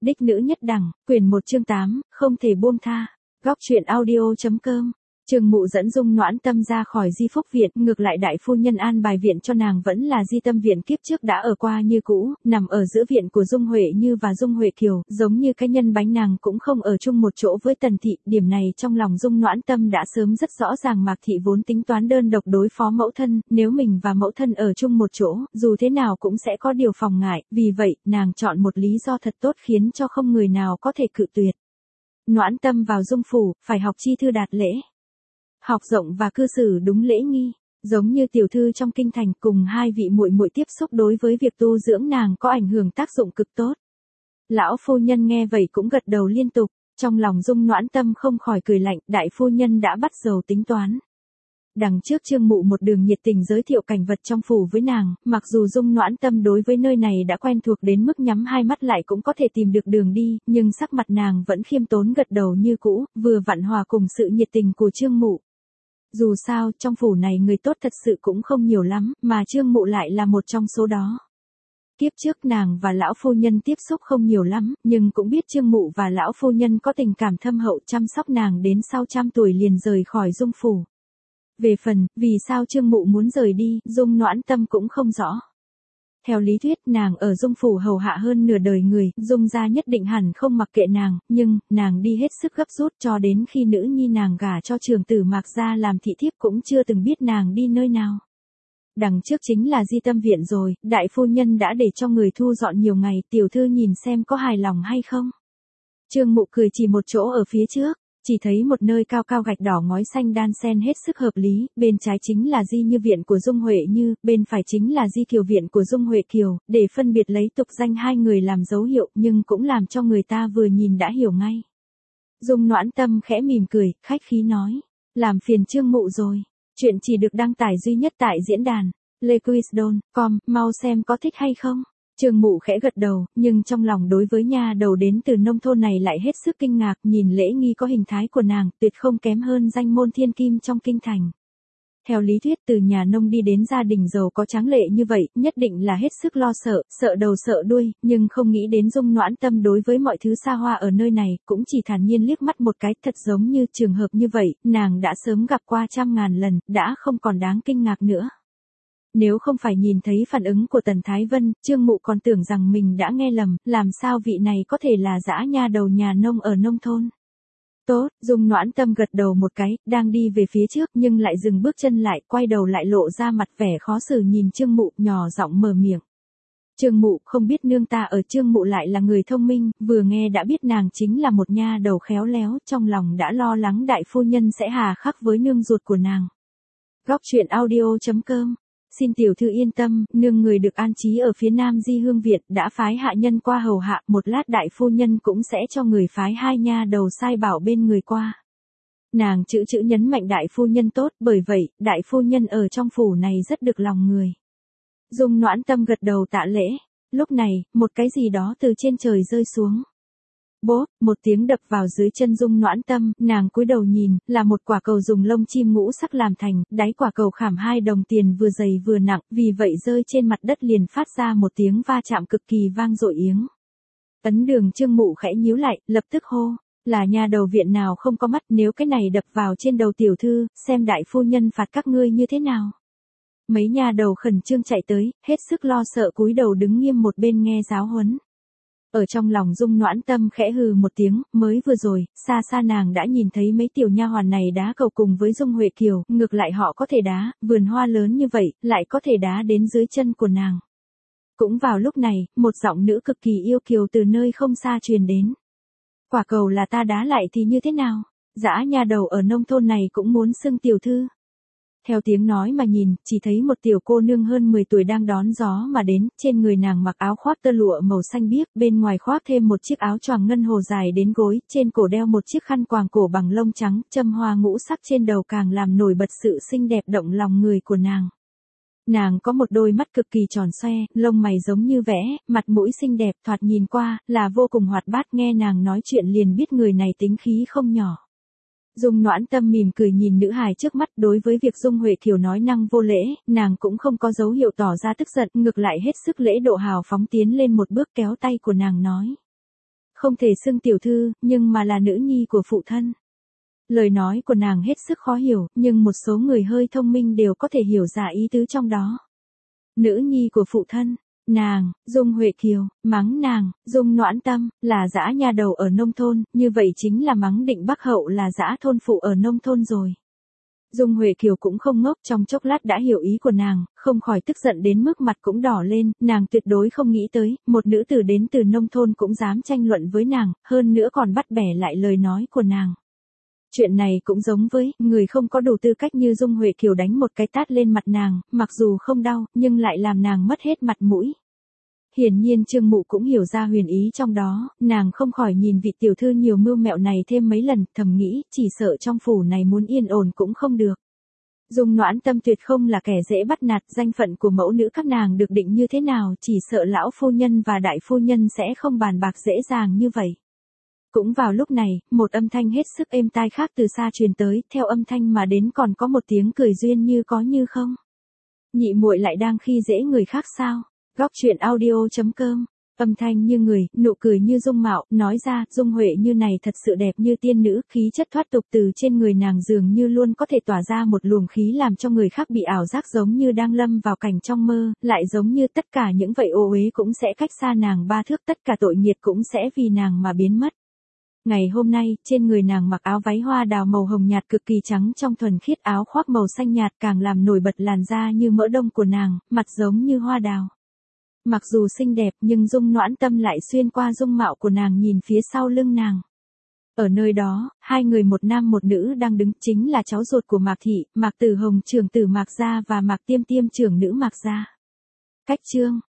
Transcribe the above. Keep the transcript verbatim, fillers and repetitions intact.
Đích nữ nhất đẳng, quyển một chương tám, không thể buông tha. Góc truyện audio.com. Trương Mụ dẫn Dung Noãn Tâm ra khỏi Di Phúc viện, ngược lại đại phu nhân an bài viện cho nàng vẫn là Di Tâm viện kiếp trước đã ở qua như cũ, nằm ở giữa viện của Dung Huệ Như và Dung Huệ Kiều, giống như cái nhân bánh nàng cũng không ở chung một chỗ với Tần thị, điểm này trong lòng Dung Noãn Tâm đã sớm rất rõ ràng. Mạc thị vốn tính toán đơn độc đối phó mẫu thân, nếu mình và mẫu thân ở chung một chỗ, dù thế nào cũng sẽ có điều phòng ngại, vì vậy, nàng chọn một lý do thật tốt khiến cho không người nào có thể cự tuyệt. Noãn Tâm vào Dung phủ, phải học chi thư đạt lễ. Học rộng và cư xử đúng lễ nghi, giống như tiểu thư trong kinh thành, cùng hai vị muội muội tiếp xúc đối với việc tu dưỡng nàng có ảnh hưởng tác dụng cực tốt. Lão phu nhân nghe vậy cũng gật đầu liên tục, trong lòng Dung Noãn Tâm không khỏi cười lạnh, đại phu nhân đã bắt đầu tính toán. Đằng trước Trương Mụ một đường nhiệt tình giới thiệu cảnh vật trong phủ với nàng, mặc dù Dung Noãn Tâm đối với nơi này đã quen thuộc đến mức nhắm hai mắt lại cũng có thể tìm được đường đi, nhưng sắc mặt nàng vẫn khiêm tốn gật đầu như cũ, vừa vặn hòa cùng sự nhiệt tình của Trương Mụ. Dù sao, trong phủ này người tốt thật sự cũng không nhiều lắm, mà Trương Mụ lại là một trong số đó. Kiếp trước nàng và lão phu nhân tiếp xúc không nhiều lắm, nhưng cũng biết Trương Mụ và lão phu nhân có tình cảm thâm hậu chăm sóc nàng đến sau trăm tuổi liền rời khỏi Dung phủ. Về phần, vì sao Trương Mụ muốn rời đi, Dung Noãn Tâm cũng không rõ. Theo lý thuyết nàng ở Dung phủ hầu hạ hơn nửa đời người, Dung gia nhất định hẳn không mặc kệ nàng, nhưng, nàng đi hết sức gấp rút cho đến khi nữ nhi nàng gả cho trường tử Mạc gia làm thị thiếp cũng chưa từng biết nàng đi nơi nào. Đằng trước chính là Di Tâm viện rồi, đại phu nhân đã để cho người thu dọn nhiều ngày, tiểu thư nhìn xem có hài lòng hay không. Trương Mụ cười chỉ một chỗ ở phía trước. Chỉ thấy một nơi cao cao gạch đỏ ngói xanh đan xen hết sức hợp lý, bên trái chính là Di Như viện của Dung Huệ Như, bên phải chính là Di Kiều viện của Dung Huệ Kiều, để phân biệt lấy tục danh hai người làm dấu hiệu, nhưng cũng làm cho người ta vừa nhìn đã hiểu ngay. Dung Noãn Tâm khẽ mỉm cười, khách khí nói, làm phiền Trương Mụ rồi, chuyện chỉ được đăng tải duy nhất tại diễn đàn lequisdon chấm com, mau xem có thích hay không. Trương Mụ khẽ gật đầu, nhưng trong lòng đối với nha đầu đến từ nông thôn này lại hết sức kinh ngạc, nhìn lễ nghi có hình thái của nàng, tuyệt không kém hơn danh môn thiên kim trong kinh thành. Theo lý thuyết từ nhà nông đi đến gia đình giàu có tráng lệ như vậy, nhất định là hết sức lo sợ, sợ đầu sợ đuôi, nhưng không nghĩ đến Dung Noãn Tâm đối với mọi thứ xa hoa ở nơi này, cũng chỉ thản nhiên liếc mắt một cái, thật giống như trường hợp như vậy, nàng đã sớm gặp qua trăm ngàn lần, đã không còn đáng kinh ngạc nữa. Nếu không phải nhìn thấy phản ứng của Tần Thái Vân, Trương Mụ còn tưởng rằng mình đã nghe lầm, làm sao vị này có thể là dã nha đầu nhà nông ở nông thôn. Tốt, Dung Noãn Tâm gật đầu một cái, đang đi về phía trước nhưng lại dừng bước chân lại, quay đầu lại lộ ra mặt vẻ khó xử nhìn Trương Mụ, nhỏ giọng mở miệng. Trương Mụ không biết nương ta ở Trương Mụ lại là người thông minh, vừa nghe đã biết nàng chính là một nha đầu khéo léo, trong lòng đã lo lắng đại phu nhân sẽ hà khắc với nương ruột của nàng. Góc truyện audio.com. Xin tiểu thư yên tâm, nương người được an trí ở phía nam Di Hương viện, đã phái hạ nhân qua hầu hạ, một lát đại phu nhân cũng sẽ cho người phái hai nha đầu sai bảo bên người qua. Nàng chữ chữ nhấn mạnh đại phu nhân tốt, bởi vậy, đại phu nhân ở trong phủ này rất được lòng người. Dung Noãn Tâm gật đầu tạ lễ, lúc này, một cái gì đó từ trên trời rơi xuống. Bốp, một tiếng đập vào dưới chân Dung Noãn Tâm, nàng cúi đầu nhìn, là một quả cầu dùng lông chim ngũ sắc làm thành, đáy quả cầu khảm hai đồng tiền vừa dày vừa nặng, vì vậy rơi trên mặt đất liền phát ra một tiếng va chạm cực kỳ vang dội yếng. Ấn Đường Trương Mụ khẽ nhíu lại, lập tức hô, là nhà đầu viện nào không có mắt, nếu cái này đập vào trên đầu tiểu thư, xem đại phu nhân phạt các ngươi như thế nào. Mấy nhà đầu khẩn trương chạy tới, hết sức lo sợ cúi đầu đứng nghiêm một bên nghe giáo huấn. Ở trong lòng Dung Noãn Tâm khẽ hừ một tiếng, mới vừa rồi, xa xa nàng đã nhìn thấy mấy tiểu nha hoàn này đá cầu cùng với Dung Huệ Kiều, ngược lại họ có thể đá, vườn hoa lớn như vậy, lại có thể đá đến dưới chân của nàng. Cũng vào lúc này, một giọng nữ cực kỳ yêu kiều từ nơi không xa truyền đến. Quả cầu là ta đá lại thì như thế nào? Dã nha đầu ở nông thôn này cũng muốn xưng tiểu thư. Theo tiếng nói mà nhìn, chỉ thấy một tiểu cô nương hơn mười tuổi đang đón gió mà đến, trên người nàng mặc áo khoác tơ lụa màu xanh biếc, bên ngoài khoác thêm một chiếc áo choàng ngân hồ dài đến gối, trên cổ đeo một chiếc khăn quàng cổ bằng lông trắng, châm hoa ngũ sắc trên đầu càng làm nổi bật sự xinh đẹp động lòng người của nàng. Nàng có một đôi mắt cực kỳ tròn xoe, lông mày giống như vẽ, mặt mũi xinh đẹp, thoạt nhìn qua, là vô cùng hoạt bát, nghe nàng nói chuyện liền biết người này tính khí không nhỏ. Dung Noãn Tâm mỉm cười nhìn nữ hài trước mắt, đối với việc Dung Huệ Kiều nói năng vô lễ, nàng cũng không có dấu hiệu tỏ ra tức giận, ngược lại hết sức lễ độ hào phóng tiến lên một bước kéo tay của nàng nói. Không thể xưng tiểu thư, nhưng mà là nữ nhi của phụ thân. Lời nói của nàng hết sức khó hiểu, nhưng một số người hơi thông minh đều có thể hiểu ra ý tứ trong đó. Nữ nhi của phụ thân, nàng, Dung Huệ Kiều, mắng nàng, Dung Noãn Tâm, là dã nha đầu ở nông thôn, như vậy chính là mắng Định Bắc Hậu là dã thôn phụ ở nông thôn rồi. Dung Huệ Kiều cũng không ngốc, trong chốc lát đã hiểu ý của nàng, không khỏi tức giận đến mức mặt cũng đỏ lên, nàng tuyệt đối không nghĩ tới, một nữ tử đến từ nông thôn cũng dám tranh luận với nàng, hơn nữa còn bắt bẻ lại lời nói của nàng. Chuyện này cũng giống với, người không có đủ tư cách như Dung Huệ Kiều đánh một cái tát lên mặt nàng, mặc dù không đau, nhưng lại làm nàng mất hết mặt mũi. Hiển nhiên Trương Mụ cũng hiểu ra huyền ý trong đó, nàng không khỏi nhìn vị tiểu thư nhiều mưu mẹo này thêm mấy lần, thầm nghĩ, chỉ sợ trong phủ này muốn yên ổn cũng không được. Dung Noãn Tâm tuyệt không là kẻ dễ bắt nạt, danh phận của mẫu nữ các nàng được định như thế nào, chỉ sợ lão phu nhân và đại phu nhân sẽ không bàn bạc dễ dàng như vậy. Cũng vào lúc này, một âm thanh hết sức êm tai khác từ xa truyền tới, theo âm thanh mà đến còn có một tiếng cười duyên như có như không. Nhị muội lại đang khi dễ người khác sao? Góc truyện audio chấm com. Âm thanh như người, nụ cười như dung mạo, nói ra, Dung Huệ như này thật sự đẹp như tiên nữ, khí chất thoát tục từ trên người nàng dường như luôn có thể tỏa ra một luồng khí làm cho người khác bị ảo giác giống như đang lâm vào cảnh trong mơ, lại giống như tất cả những vậy ô uế cũng sẽ cách xa nàng ba thước, tất cả tội nghiệt cũng sẽ vì nàng mà biến mất. Ngày hôm nay, trên người nàng mặc áo váy hoa đào màu hồng nhạt cực kỳ trắng trong thuần khiết, áo khoác màu xanh nhạt càng làm nổi bật làn da như mỡ đông của nàng, mặt giống như hoa đào. Mặc dù xinh đẹp nhưng Dung Noãn Tâm lại xuyên qua dung mạo của nàng nhìn phía sau lưng nàng. Ở nơi đó, hai người một nam một nữ đang đứng, chính là cháu ruột của Mạc Thị, Mạc Tử Hồng trưởng tử Mạc Gia và Mạc Tiêm Tiêm trưởng nữ Mạc Gia. Cách chương